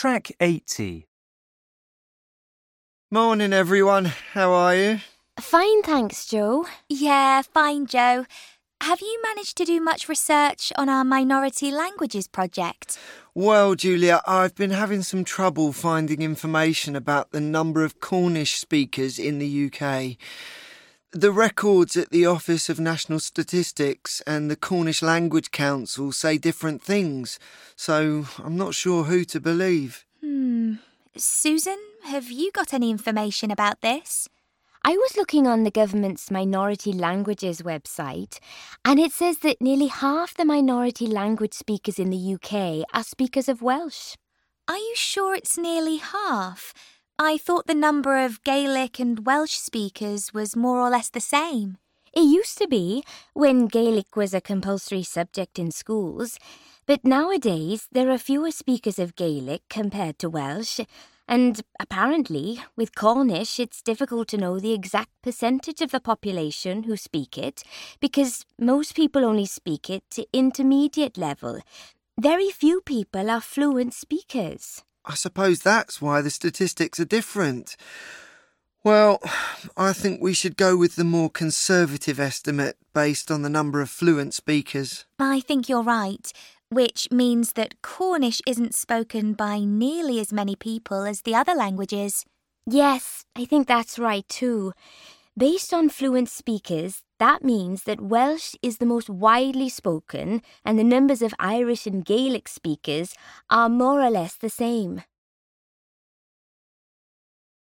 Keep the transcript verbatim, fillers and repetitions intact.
Track eighty. Morning, everyone. How are you? Fine, thanks, Joe. Yeah, fine, Joe. Have you managed to do much research on our minority languages project? Well, Julia, I've been having some trouble finding information about the number of Cornish speakers in the U K. The records at the Office of National Statistics and the Cornish Language Council say different things, so I'm not sure who to believe. Hmm. Susan, have you got any information about this? I was looking on the government's Minority Languages website, and it says that nearly half the minority language speakers in the U K are speakers of Welsh. Are you sure it's nearly half? I thought the number of Gaelic and Welsh speakers was more or less the same. It used to be, when Gaelic was a compulsory subject in schools, but nowadays there are fewer speakers of Gaelic compared to Welsh, and apparently, with Cornish, it's difficult to know the exact percentage of the population who speak it, because most people only speak it to intermediate level. Very few people are fluent speakers. I suppose that's why the statistics are different. Well, I think we should go with the more conservative estimate based on the number of fluent speakers. I think you're right, which means that Cornish isn't spoken by nearly as many people as the other languages. Yes, I think that's right too. Based on fluent speakers, that means that Welsh is the most widely spoken and the numbers of Irish and Gaelic speakers are more or less the same.